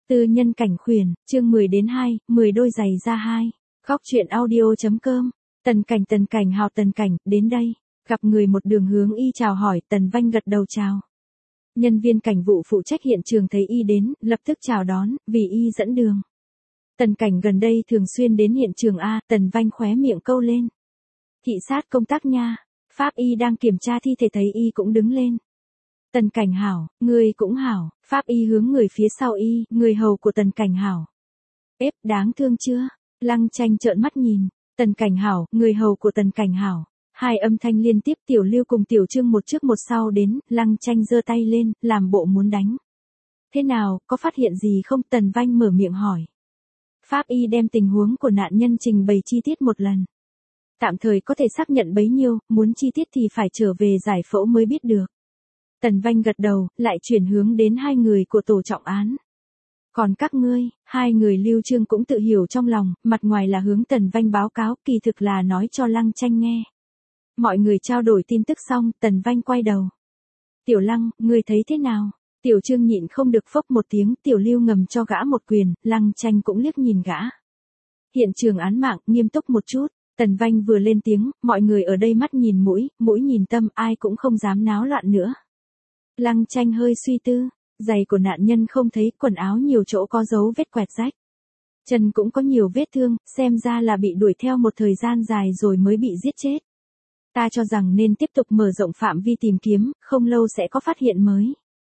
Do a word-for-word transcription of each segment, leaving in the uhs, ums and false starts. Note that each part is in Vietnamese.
Tư nhân cảnh khuyển, chương mười đến hai, mười đôi giày ra hai. Góc truyện audio.com. Tần Cảnh Tần Cảnh hào Tần Cảnh, đến đây. Gặp người một đường hướng y chào hỏi, Tần Vanh gật đầu chào. Nhân viên cảnh vụ phụ trách hiện trường thấy y đến, lập tức chào đón, vì y dẫn đường. Tần Cảnh gần đây thường xuyên đến hiện trường A, Tần Vanh khóe miệng câu lên. Thị sát công tác nha, Pháp y đang kiểm tra thi thể thấy y cũng đứng lên. Tần Cảnh hảo, người cũng hảo, Pháp y hướng người phía sau y, người hầu của Tần Cảnh hảo. Ếp, đáng thương chưa? Lăng Tranh trợn mắt nhìn, Tần Cảnh hảo, người hầu của Tần Cảnh hảo. Hai âm thanh liên tiếp Tiểu Lưu cùng Tiểu Trương một trước một sau đến, Lăng Tranh giơ tay lên, làm bộ muốn đánh. Thế nào, có phát hiện gì không? Tần Vanh mở miệng hỏi. Pháp y đem tình huống của nạn nhân trình bày chi tiết một lần. Tạm thời có thể xác nhận bấy nhiêu, muốn chi tiết thì phải trở về giải phẫu mới biết được. Tần Vanh gật đầu, lại chuyển hướng đến hai người của tổ trọng án. Còn các ngươi, hai người Lưu Trương cũng tự hiểu trong lòng, mặt ngoài là hướng Tần Vanh báo cáo, kỳ thực là nói cho Lăng Tranh nghe. Mọi người trao đổi tin tức xong, Tần Vanh quay đầu. Tiểu Lăng, ngươi thấy thế nào? Tiểu Trương nhịn không được phốc một tiếng, Tiểu Lưu ngầm cho gã một quyền, Lăng Tranh cũng liếc nhìn gã. Hiện trường án mạng, nghiêm túc một chút. Tần Vanh vừa lên tiếng, mọi người ở đây mắt nhìn mũi, mũi nhìn tâm, ai cũng không dám náo loạn nữa. Lăng Tranh hơi suy tư, giày của nạn nhân không thấy, quần áo nhiều chỗ có dấu vết quẹt rách. Chân cũng có nhiều vết thương, xem ra là bị đuổi theo một thời gian dài rồi mới bị giết chết. Ta cho rằng nên tiếp tục mở rộng phạm vi tìm kiếm, không lâu sẽ có phát hiện mới.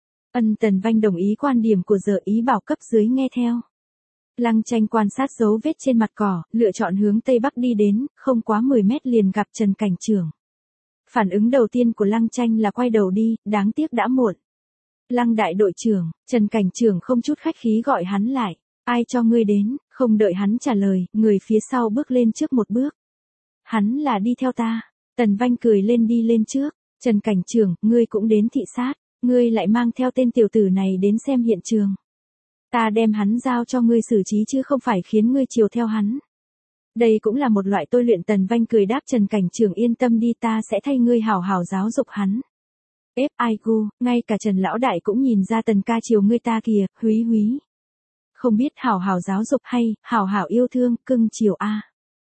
Ân Tần Vanh đồng ý quan điểm của Giờ ý bảo cấp dưới nghe theo. Lăng Tranh quan sát dấu vết trên mặt cỏ, lựa chọn hướng Tây Bắc đi đến, không quá mười mét liền gặp Trần Cảnh Trưởng. Phản ứng đầu tiên của Lăng Tranh là quay đầu đi, đáng tiếc đã muộn. Lăng đại đội trưởng, Trần Cảnh Trưởng không chút khách khí gọi hắn lại. Ai cho ngươi đến? Không đợi hắn trả lời, người phía sau bước lên trước một bước. Hắn là đi theo ta. Tần Vanh cười lên đi lên trước. Trần Cảnh Trưởng, ngươi cũng đến thị sát. Ngươi lại mang theo tên tiểu tử này đến xem hiện trường. Ta đem hắn giao cho ngươi xử trí chứ không phải khiến ngươi chiều theo hắn. Đây cũng là một loại tôi luyện. Tần Vanh cười đáp. Trần Cảnh Trưởng yên tâm đi, ta sẽ thay ngươi hảo hảo giáo dục hắn. Ép ai gu, ngay cả Trần Lão Đại cũng nhìn ra Tần ca chiều ngươi ta kìa, húy húy. Không biết hảo hảo giáo dục hay, hảo hảo yêu thương, cưng chiều a.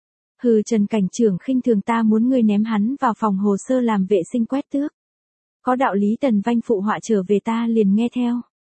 Hừ, Trần Cảnh Trưởng khinh thường, ta muốn ngươi ném hắn vào phòng hồ sơ làm vệ sinh quét tước. Có đạo lý. Tần Vanh phụ họa trở về, ta liền nghe theo.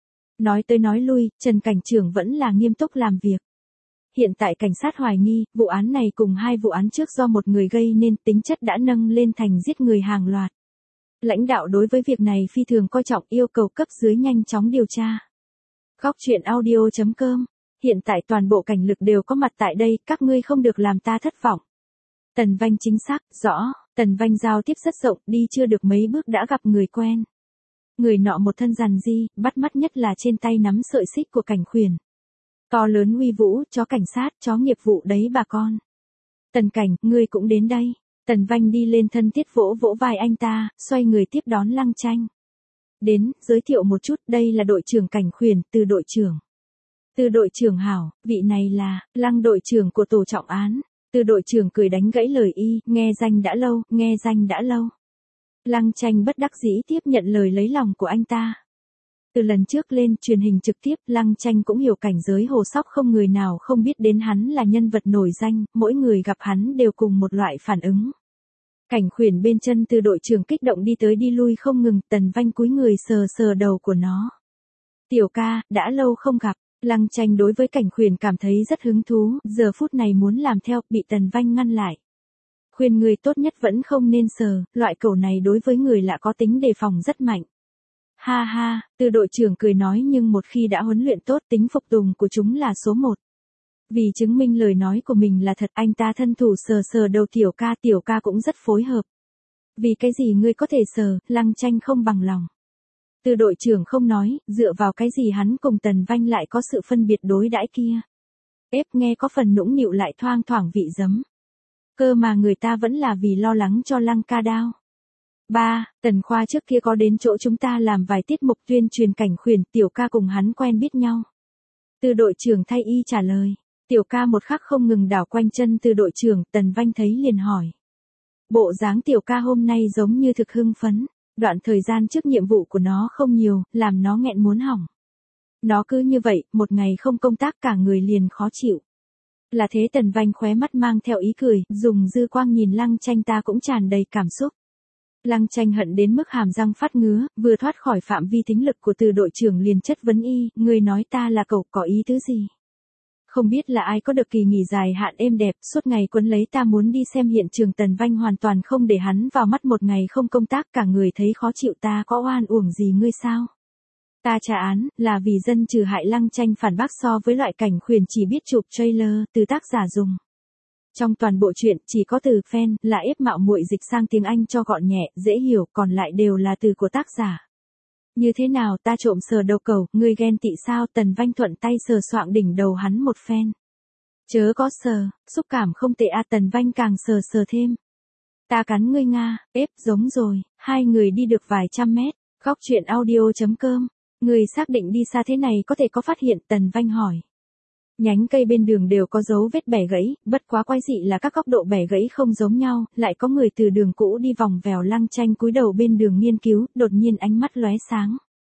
Nói tới nói lui, Trần Cảnh Trưởng vẫn là nghiêm túc làm việc. Hiện tại cảnh sát hoài nghi, vụ án này cùng hai vụ án trước do một người gây nên, tính chất đã nâng lên thành giết người hàng loạt. Lãnh đạo đối với việc này phi thường coi trọng, yêu cầu cấp dưới nhanh chóng điều tra. Góc truyện audio.com. Hiện tại toàn bộ cảnh lực đều có mặt tại đây, các ngươi không được làm ta thất vọng. Tần Vanh chính xác, rõ. Tần Vanh giao tiếp rất rộng, đi chưa được mấy bước đã gặp người quen. Người nọ một thân rằn di, bắt mắt nhất là trên tay nắm sợi xích của cảnh khuyển. To lớn uy vũ, chó cảnh sát, chó nghiệp vụ đấy bà con. Tần Cảnh, ngươi cũng đến đây. Tần Vanh đi lên thân thiết vỗ vỗ vai anh ta, xoay người tiếp đón Lăng Tranh. Đến, giới thiệu một chút, đây là đội trưởng cảnh khuyển, Từ đội trưởng. Từ đội trưởng hảo, vị này là, Lăng đội trưởng của tổ trọng án. Từ đội trưởng cười đánh gãy lời y, nghe danh đã lâu, nghe danh đã lâu. Lăng Tranh bất đắc dĩ tiếp nhận lời lấy lòng của anh ta. Từ lần trước lên truyền hình trực tiếp, Lăng Tranh cũng hiểu cảnh giới hồ sóc không người nào không biết đến hắn là nhân vật nổi danh, mỗi người gặp hắn đều cùng một loại phản ứng. Cảnh khuyển bên chân Từ đội trưởng kích động đi tới đi lui không ngừng, Tần Vanh cúi người sờ sờ đầu của nó. Tiểu ca, đã lâu không gặp. Lăng Tranh đối với cảnh khuyển cảm thấy rất hứng thú, giờ phút này muốn làm theo, bị Tần Vanh ngăn lại. Khuyên người tốt nhất vẫn không nên sờ, loại cẩu này đối với người lạ có tính đề phòng rất mạnh. Ha ha, Từ đội trưởng cười nói, nhưng một khi đã huấn luyện tốt, tính phục tùng của chúng là số một. Vì chứng minh lời nói của mình là thật, anh ta thân thủ sờ sờ đầu tiểu ca, tiểu ca cũng rất phối hợp. Vì cái gì ngươi có thể sờ? Lăng Tranh không bằng lòng. Từ đội trưởng không nói, dựa vào cái gì hắn cùng Tần Vanh lại có sự phân biệt đối đãi kia. Ép nghe có phần nũng nịu lại thoang thoảng vị giấm. Cơ mà người ta vẫn là vì lo lắng cho Lăng ca đao. Ba, Tần Khoa trước kia có đến chỗ chúng ta làm vài tiết mục tuyên truyền cảnh khuyển, tiểu ca cùng hắn quen biết nhau. Từ đội trưởng thay y trả lời. Tiểu ca một khắc không ngừng đảo quanh chân Từ đội trưởng, Tần Vanh thấy liền hỏi. Bộ dáng tiểu ca hôm nay giống như thực hưng phấn. Đoạn thời gian trước nhiệm vụ của nó không nhiều, làm nó nghẹn muốn hỏng. Nó cứ như vậy, một ngày không công tác cả người liền khó chịu. Là thế Tần Vanh khóe mắt mang theo ý cười, dùng dư quang nhìn Lăng Tranh ta cũng tràn đầy cảm xúc. Lăng Tranh hận đến mức hàm răng phát ngứa, vừa thoát khỏi phạm vi thính lực của từ đội trưởng liền chất vấn y, người nói ta là cậu có ý tứ gì? Không biết là ai có được kỳ nghỉ dài hạn êm đẹp, suốt ngày quấn lấy ta muốn đi xem hiện trường. Tần Vanh hoàn toàn không để hắn vào mắt, một ngày không công tác cả người thấy khó chịu, ta có oan uổng gì ngươi sao? Ta trả án, là vì dân trừ hại. Lăng Tranh phản bác so với loại cảnh khuyển chỉ biết chụp trailer, từ tác giả dùng. Trong toàn bộ truyện, chỉ có từ fan là ép mạo muội dịch sang tiếng Anh cho gọn nhẹ, dễ hiểu, còn lại đều là từ của tác giả. Như thế nào ta trộm sờ đầu cầu, ngươi ghen tị sao? Tần Vanh thuận tay sờ soạng đỉnh đầu hắn một phen. Chớ có sờ, xúc cảm không tệ a. Tần Vanh càng sờ sờ thêm. Ta cắn ngươi nga, ép giống rồi. Hai người đi được vài trăm mét, góc truyện audio chấm com. Người xác định đi xa thế này có thể có phát hiện? Tần Vanh hỏi. Nhánh cây bên đường đều có dấu vết bẻ gãy, bất quá quái dị là các góc độ bẻ gãy không giống nhau, lại có người từ đường cũ đi vòng vèo. Lăng Tranh cúi đầu bên đường nghiên cứu, đột nhiên ánh mắt lóe sáng.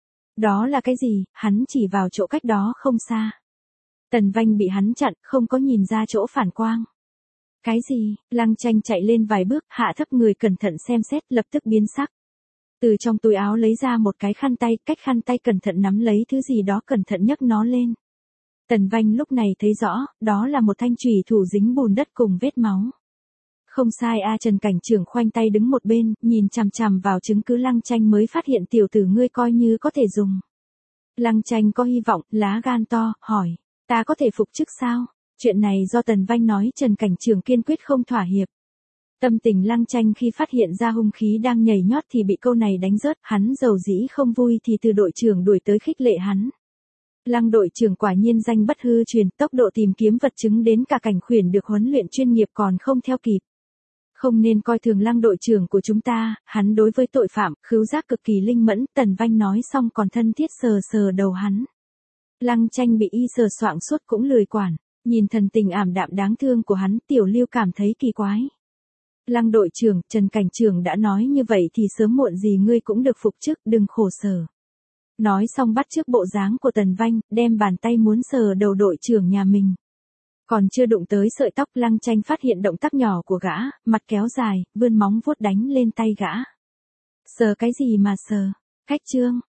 Đó là cái gì? Hắn chỉ vào chỗ cách đó không xa. Tần Vanh bị hắn chặn, không có nhìn ra chỗ phản quang. Cái gì? Lăng Tranh chạy lên vài bước, hạ thấp người cẩn thận xem xét, lập tức biến sắc. Từ trong túi áo lấy ra một cái khăn tay, cách khăn tay cẩn thận nắm lấy thứ gì đó, cẩn thận nhấc nó lên. Tần Vanh lúc này thấy rõ, đó là một thanh chùy thủ dính bùn đất cùng vết máu. Không sai a. Trần Cảnh Trưởng khoanh tay đứng một bên, nhìn chằm chằm vào chứng cứ. Lăng Tranh mới phát hiện tiểu tử ngươi coi như có thể dùng. Lăng Tranh có hy vọng, lá gan to, hỏi, ta có thể phục chức sao? Chuyện này do Tần Vanh nói, Trần Cảnh Trưởng kiên quyết không thỏa hiệp. Tâm tình Lăng Tranh khi phát hiện ra hung khí đang nhảy nhót thì bị câu này đánh rớt, hắn dầu dĩ không vui thì từ đội trưởng đuổi tới khích lệ hắn. Lăng đội trưởng quả nhiên danh bất hư truyền, tốc độ tìm kiếm vật chứng đến cả cảnh khuyển được huấn luyện chuyên nghiệp còn không theo kịp. Không nên coi thường Lăng đội trưởng của chúng ta, hắn đối với tội phạm, khứu giác cực kỳ linh mẫn. Tần Vanh nói xong còn thân thiết sờ sờ đầu hắn. Lăng Tranh bị y sờ soạng suốt cũng lười quản, nhìn thần tình ảm đạm đáng thương của hắn, Tiểu Lưu cảm thấy kỳ quái. Lăng đội trưởng, Trần Cảnh Trưởng đã nói như vậy thì sớm muộn gì ngươi cũng được phục chức, đừng khổ sở. Nói xong bắt chước bộ dáng của Tần Vanh, đem bàn tay muốn sờ đầu đội trưởng nhà mình. Còn chưa đụng tới sợi tóc, Lăng Tranh phát hiện động tác nhỏ của gã, mặt kéo dài, vươn móng vuốt đánh lên tay gã. Sờ cái gì mà sờ? Cách trương,